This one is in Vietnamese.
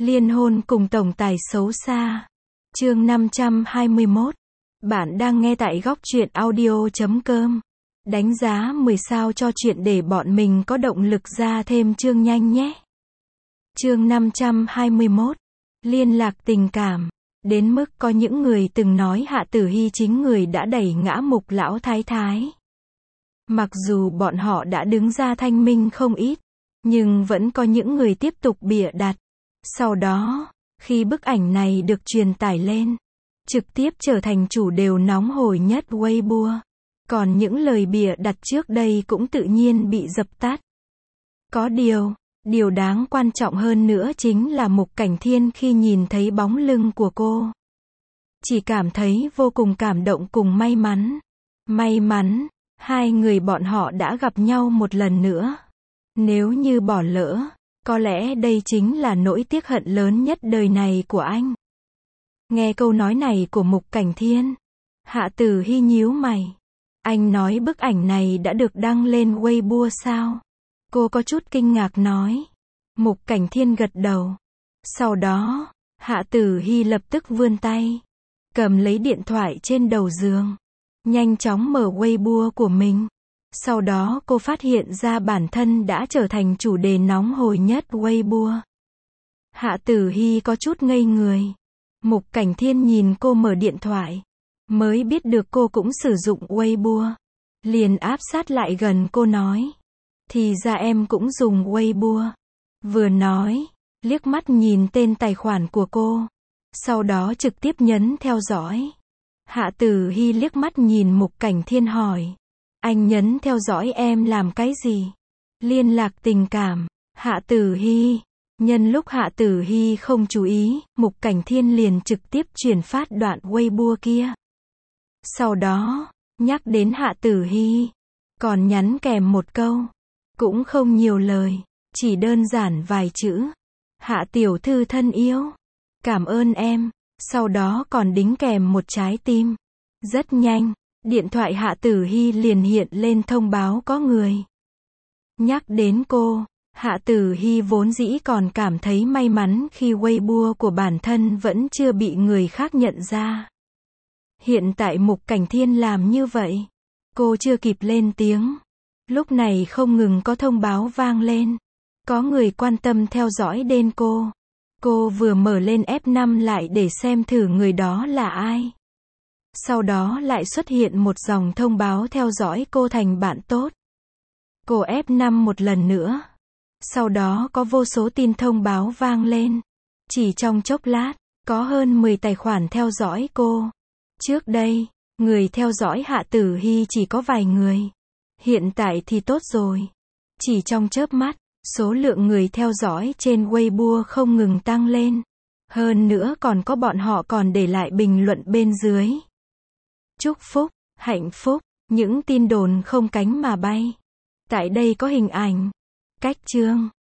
Liên hôn cùng tổng tài xấu xa. Chương 521. Bạn đang nghe tại góc truyện audio.com. Đánh giá 10 sao cho chuyện để bọn mình có động lực ra thêm chương nhanh nhé. Chương 521. Liên lạc tình cảm. Đến mức có những người từng nói Hạ Tử Hy chính người đã đẩy ngã Mục lão thái thái. Mặc dù bọn họ đã đứng ra thanh minh không ít, nhưng vẫn có những người tiếp tục bịa đặt. Sau đó, khi bức ảnh này được truyền tải lên, trực tiếp trở thành chủ đề nóng hổi nhất Weibo. Còn những lời bịa đặt trước đây cũng tự nhiên bị dập tắt. Có điều đáng quan trọng hơn nữa chính là Mục Cảnh Thiên khi nhìn thấy bóng lưng của cô, chỉ cảm thấy vô cùng cảm động cùng may mắn. May mắn, hai người bọn họ đã gặp nhau một lần nữa. Nếu như bỏ lỡ, có lẽ đây chính là nỗi tiếc hận lớn nhất đời này của anh. Nghe câu nói này của Mục Cảnh Thiên, Hạ Tử Hy nhíu mày. Anh nói bức ảnh này đã được đăng lên Weibo sao? Cô có chút kinh ngạc nói. Mục Cảnh Thiên gật đầu. Sau đó, Hạ Tử Hy lập tức vươn tay, cầm lấy điện thoại trên đầu giường, nhanh chóng mở Weibo của mình. Sau đó cô phát hiện ra bản thân đã trở thành chủ đề nóng hổi nhất Weibo. Hạ Tử Hy có chút ngây người. Mục Cảnh Thiên nhìn cô mở điện thoại, mới biết được cô cũng sử dụng Weibo. Liền áp sát lại gần cô nói. Thì ra em cũng dùng Weibo. Vừa nói, liếc mắt nhìn tên tài khoản của cô. Sau đó trực tiếp nhấn theo dõi. Hạ Tử Hy liếc mắt nhìn Mục Cảnh Thiên hỏi. Anh nhấn theo dõi em làm cái gì? Liên lạc tình cảm. Hạ Tử Hy. Nhân lúc Hạ Tử Hy không chú ý, Mục Cảnh Thiên liền trực tiếp truyền phát đoạn Weibo kia. Sau đó, nhắc đến Hạ Tử Hy, còn nhắn kèm một câu. Cũng không nhiều lời, chỉ đơn giản vài chữ. Hạ tiểu thư thân yêu, cảm ơn em. Sau đó còn đính kèm một trái tim. Rất nhanh, điện thoại Hạ Tử Hy liền hiện lên thông báo có người nhắc đến cô. Hạ Tử Hy vốn dĩ còn cảm thấy may mắn khi Weibo của bản thân vẫn chưa bị người khác nhận ra. Hiện tại Mục Cảnh Thiên làm như vậy, cô chưa kịp lên tiếng. Lúc này không ngừng có thông báo vang lên. Có người quan tâm theo dõi tên cô. Cô vừa mở lên F5 lại để xem thử người đó là ai. Sau đó lại xuất hiện một dòng thông báo theo dõi cô thành bạn tốt. Cô F5 một lần nữa. Sau đó có vô số tin thông báo vang lên. Chỉ trong chốc lát, có hơn 10 tài khoản theo dõi cô. Trước đây, người theo dõi Hạ Tử Hy chỉ có vài người. Hiện tại thì tốt rồi. Chỉ trong chớp mắt, số lượng người theo dõi trên Weibo không ngừng tăng lên. Hơn nữa còn có bọn họ còn để lại bình luận bên dưới. Chúc phúc, hạnh phúc, những tin đồn không cánh mà bay. Tại đây có hình ảnh. Cách chương